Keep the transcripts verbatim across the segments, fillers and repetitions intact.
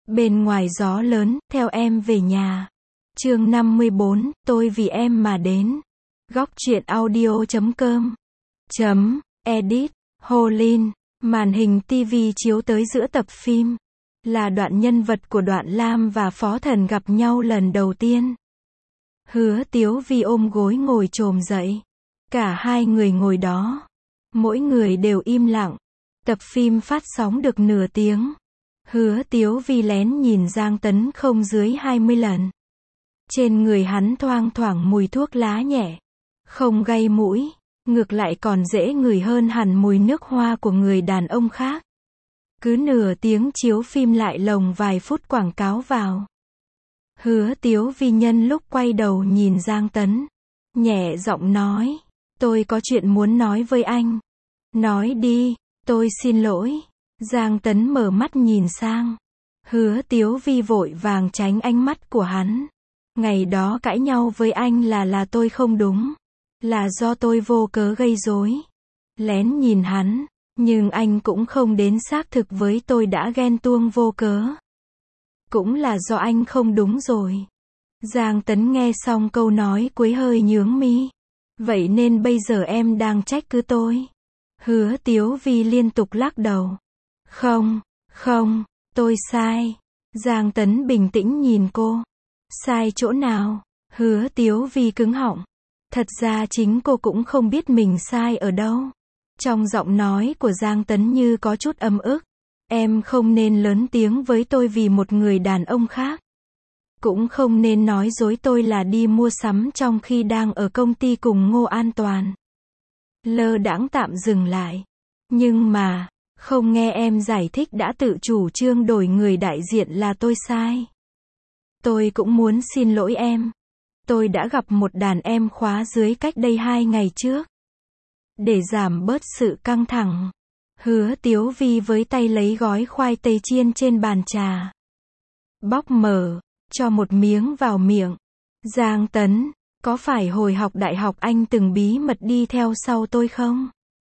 Bên ngoài gió lớn, theo em về nhà. Chương năm mươi bốn, tôi vì em mà đến. Góc truyện audio chấm com chấm edit Holin. Màn hình ti vi chiếu tới giữa tập phim. Là đoạn nhân vật của Đoạn Lam và Phó Thần gặp nhau lần đầu tiên. Hứa Tiếu Vi ôm gối ngồi chồm dậy. Cả hai người ngồi đó. Mỗi người đều im lặng. Tập phim phát sóng được nửa tiếng. Hứa Tiếu Vi lén nhìn Giang Tấn không dưới hai mươi lần. Trên người hắn thoang thoảng mùi thuốc lá nhẹ. Không gây mũi. Ngược lại còn dễ ngửi hơn hẳn mùi nước hoa của người đàn ông khác. Cứ nửa tiếng chiếu phim lại lồng vài phút quảng cáo vào. Hứa Tiếu Vi nhân lúc quay đầu nhìn Giang Tấn. Nhẹ giọng nói. Tôi có chuyện muốn nói với anh. Nói đi, tôi xin lỗi. Giang Tấn mở mắt nhìn sang. Hứa Tiếu Vi vội vàng tránh ánh mắt của hắn. Ngày đó cãi nhau với anh là là tôi không đúng. Là do tôi vô cớ gây rối. Lén nhìn hắn. Nhưng anh cũng không đến xác thực với tôi đã ghen tuông vô cớ. Cũng là do anh không đúng rồi. Giang Tấn nghe xong câu nói cuối hơi nhướng mi. Vậy nên bây giờ em đang trách cứ tôi. Hứa Tiếu Vi liên tục lắc đầu. Không, không, tôi sai. Giang Tấn bình tĩnh nhìn cô. Sai chỗ nào? Hứa Tiếu Vi cứng họng. Thật ra chính cô cũng không biết mình sai ở đâu. Trong giọng nói của Giang Tấn như có chút ấm ức. Em không nên lớn tiếng với tôi vì một người đàn ông khác. Cũng không nên nói dối tôi là đi mua sắm trong khi đang ở công ty cùng Ngô An Toàn. Lơ đãng tạm dừng lại. Nhưng mà, không nghe em giải thích đã tự chủ trương đổi người đại diện là tôi sai. Tôi cũng muốn xin lỗi em. Tôi đã gặp một đàn em khóa dưới cách đây hai ngày trước. Để giảm bớt sự căng thẳng. Hứa Tiếu Vi với tay lấy gói khoai tây chiên trên bàn trà. Bóc mở, cho một miếng vào miệng. Giang Tấn, có phải hồi học đại học anh từng bí mật đi theo sau tôi không?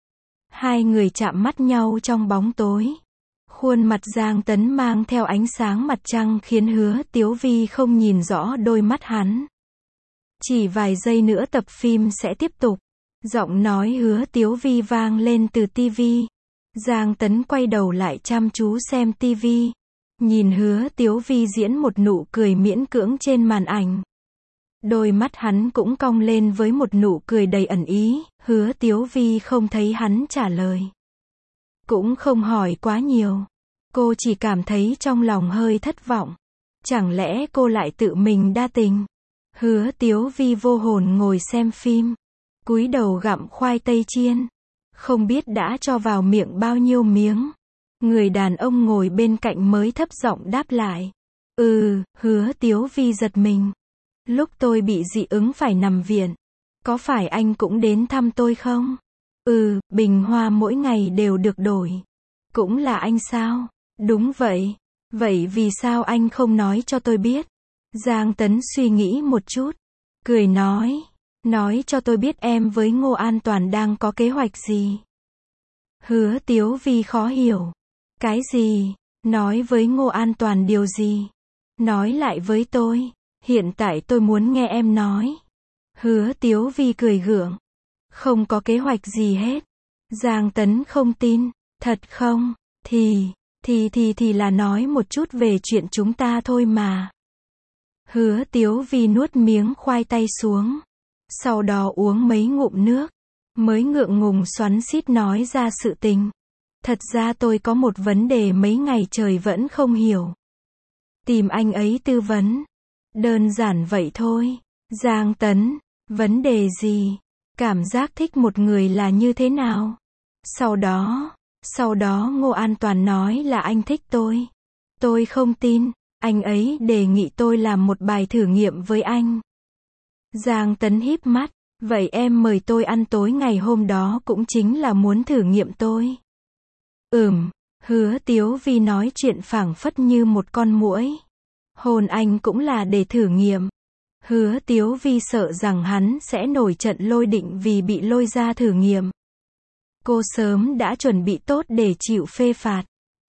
Hai người chạm mắt nhau trong bóng tối. Khuôn mặt Giang Tấn mang theo ánh sáng mặt trăng khiến Hứa Tiếu Vi không nhìn rõ đôi mắt hắn. Chỉ vài giây nữa tập phim sẽ tiếp tục. Giọng nói Hứa Tiếu Vi vang lên từ ti vi. Giang Tấn quay đầu lại chăm chú xem ti vi. Nhìn Hứa Tiếu Vi diễn một nụ cười miễn cưỡng trên màn ảnh. Đôi mắt hắn cũng cong lên với một nụ cười đầy ẩn ý. Hứa Tiếu Vi không thấy hắn trả lời. Cũng không hỏi quá nhiều. Cô chỉ cảm thấy trong lòng hơi thất vọng. Chẳng lẽ cô lại tự mình đa tình? Hứa Tiếu Vi vô hồn ngồi xem phim. Cúi đầu gặm khoai tây chiên. Không biết đã cho vào miệng bao nhiêu miếng. Người đàn ông ngồi bên cạnh mới thấp giọng đáp lại. Ừ, Hứa Tiếu Vi giật mình. Lúc tôi bị dị ứng phải nằm viện. Có phải anh cũng đến thăm tôi không? Ừ, bình hoa mỗi ngày đều được đổi. Cũng là anh sao? Đúng vậy. Vậy vì sao anh không nói cho tôi biết? Giang Tấn suy nghĩ một chút. Cười nói. Nói cho tôi biết em với Ngô An Toàn đang có kế hoạch gì? Hứa Tiếu Vi khó hiểu. Cái gì? Nói với Ngô An Toàn điều gì? Nói lại với tôi. Hiện tại tôi muốn nghe em nói. Hứa Tiếu Vi cười gượng. Không có kế hoạch gì hết. Giang Tấn không tin. Thật không? Thì, thì thì thì là nói một chút về chuyện chúng ta thôi mà. Hứa Tiếu Vi nuốt miếng khoai tây xuống. Sau đó uống mấy ngụm nước. Mới ngượng ngùng xoắn xít nói ra sự tình. Thật ra tôi có một vấn đề mấy ngày trời vẫn không hiểu. Tìm anh ấy tư vấn. Đơn giản vậy thôi. Giang Tấn, vấn đề gì? Cảm giác thích một người là như thế nào? Sau đó, sau đó Ngô An Toàn nói là anh thích tôi. Tôi không tin, anh ấy đề nghị tôi làm một bài thử nghiệm với anh. Giang Tấn híp mắt, vậy em mời tôi ăn tối ngày hôm đó cũng chính là muốn thử nghiệm tôi. Ừm, Hứa Tiếu Vi nói chuyện phảng phất như một con muỗi. Hôn anh cũng là để thử nghiệm. Hứa Tiếu Vi sợ rằng hắn sẽ nổi trận lôi định vì bị lôi ra thử nghiệm. Cô sớm đã chuẩn bị tốt để chịu phê phạt.